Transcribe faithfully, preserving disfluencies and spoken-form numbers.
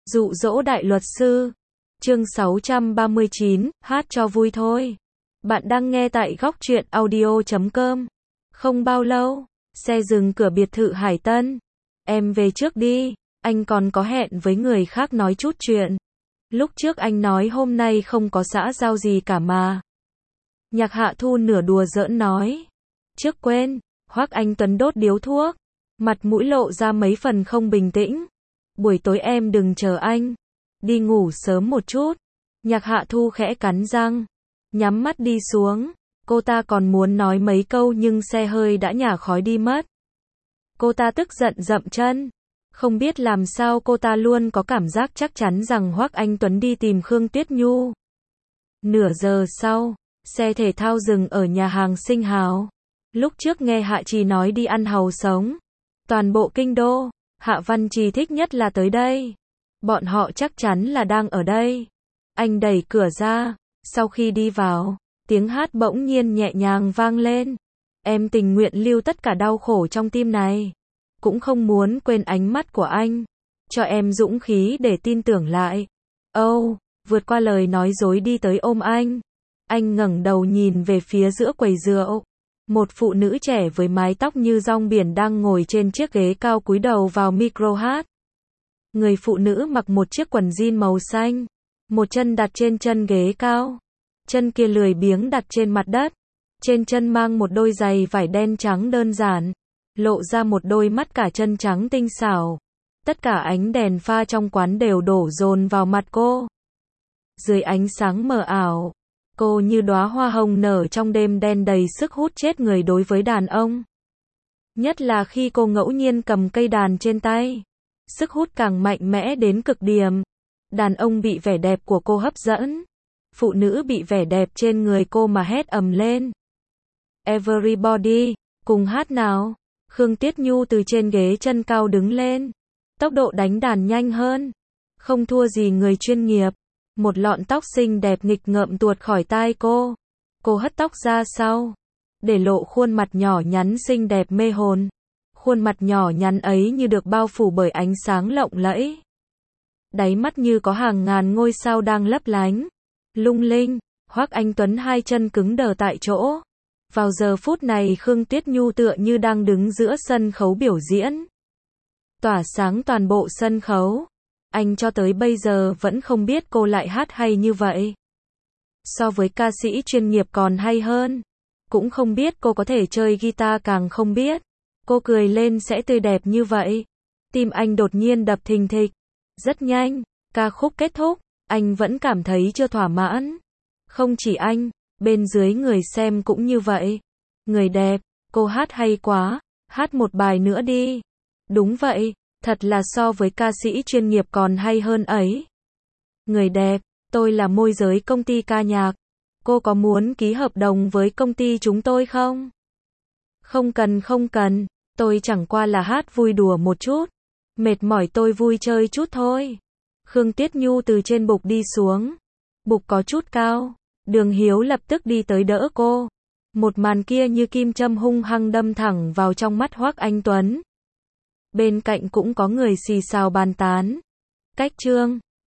Dụ dỗ đại luật sư. Chương sáu trăm ba mươi chín, hát cho vui thôi. Bạn đang nghe tại góc truyện audio chấm com. Không bao lâu, xe dừng cửa biệt thự Hải Tân. Em về trước đi, anh còn có hẹn với người khác nói chút chuyện. Lúc trước anh nói hôm nay không có xã giao gì cả mà. Nhạc Hạ Thu nửa đùa giỡn nói. Trước quên, Hoắc Anh Tuấn đốt điếu thuốc. Mặt mũi lộ ra mấy phần không bình tĩnh. Buổi tối em đừng chờ anh. Đi ngủ sớm một chút. Nhạc Hạ Thu khẽ cắn răng. Nhắm mắt đi xuống. Cô ta còn muốn nói mấy câu nhưng xe hơi đã nhả khói đi mất. Cô ta tức giận dậm chân. Không biết làm sao cô ta luôn có cảm giác chắc chắn rằng Hoắc Anh Tuấn đi tìm Khương Tuyết Nhu. Nửa giờ sau, xe thể thao dừng ở nhà hàng Sinh Hào. Lúc trước nghe Hạ Trì nói đi ăn hàu sống. Toàn bộ kinh đô, Hạ Văn Trì thích nhất là tới đây. Bọn họ chắc chắn là đang ở đây. Anh đẩy cửa ra, sau khi đi vào, tiếng hát bỗng nhiên nhẹ nhàng vang lên. Em tình nguyện lưu tất cả đau khổ trong tim này. Cũng không muốn quên ánh mắt của anh. Cho em dũng khí để tin tưởng lại. Âu, oh, vượt qua lời nói dối đi tới ôm anh. Anh ngẩng đầu nhìn về phía giữa quầy rượu. Một phụ nữ trẻ với mái tóc như rong biển đang ngồi trên chiếc ghế cao cúi đầu vào micro hát. Người phụ nữ mặc một chiếc quần jean màu xanh. Một chân đặt trên chân ghế cao. Chân kia lười biếng đặt trên mặt đất. Trên chân mang một đôi giày vải đen trắng đơn giản. Lộ ra một đôi mắt cả chân trắng tinh xảo. Tất cả ánh đèn pha trong quán đều đổ dồn vào mặt cô. Dưới ánh sáng mờ ảo, cô như đóa hoa hồng nở trong đêm đen đầy sức hút chết người đối với đàn ông. Nhất là khi cô ngẫu nhiên cầm cây đàn trên tay. Sức hút càng mạnh mẽ đến cực điểm. Đàn ông bị vẻ đẹp của cô hấp dẫn. Phụ nữ bị vẻ đẹp trên người cô mà hét ầm lên. Everybody, cùng hát nào. Khương Tuyết Nhu từ trên ghế chân cao đứng lên. Tốc độ đánh đàn nhanh hơn. Không thua gì người chuyên nghiệp. Một lọn tóc xinh đẹp nghịch ngợm tuột khỏi tai cô. Cô hất tóc ra sau. Để lộ khuôn mặt nhỏ nhắn xinh đẹp mê hồn. Khuôn mặt nhỏ nhắn ấy như được bao phủ bởi ánh sáng lộng lẫy. Đáy mắt như có hàng ngàn ngôi sao đang lấp lánh. Lung linh, Hoắc Anh Tuấn hai chân cứng đờ tại chỗ. Vào giờ phút này Khương Tuyết Nhu tựa như đang đứng giữa sân khấu biểu diễn. Tỏa sáng toàn bộ sân khấu. Anh cho tới bây giờ vẫn không biết cô lại hát hay như vậy. So với ca sĩ chuyên nghiệp còn hay hơn. Cũng không biết cô có thể chơi guitar, càng không biết cô cười lên sẽ tươi đẹp như vậy. Tim anh đột nhiên đập thình thịch. Rất nhanh, ca khúc kết thúc, anh vẫn cảm thấy chưa thỏa mãn. Không chỉ anh, bên dưới người xem cũng như vậy. Người đẹp, cô hát hay quá, hát một bài nữa đi. Đúng vậy, thật là so với ca sĩ chuyên nghiệp còn hay hơn ấy. Người đẹp, tôi là môi giới công ty ca nhạc. Cô có muốn ký hợp đồng với công ty chúng tôi không? Không cần không cần, tôi chẳng qua là hát vui đùa một chút. Mệt mỏi tôi vui chơi chút thôi. Khương Tuyết Nhu từ trên bục đi xuống. Bục có chút cao. Đường Hiếu lập tức đi tới đỡ cô. Một màn kia như kim châm hung hăng đâm thẳng vào trong mắt Hoắc Anh Tuấn. Bên cạnh cũng có người xì xào bàn tán. Cách chương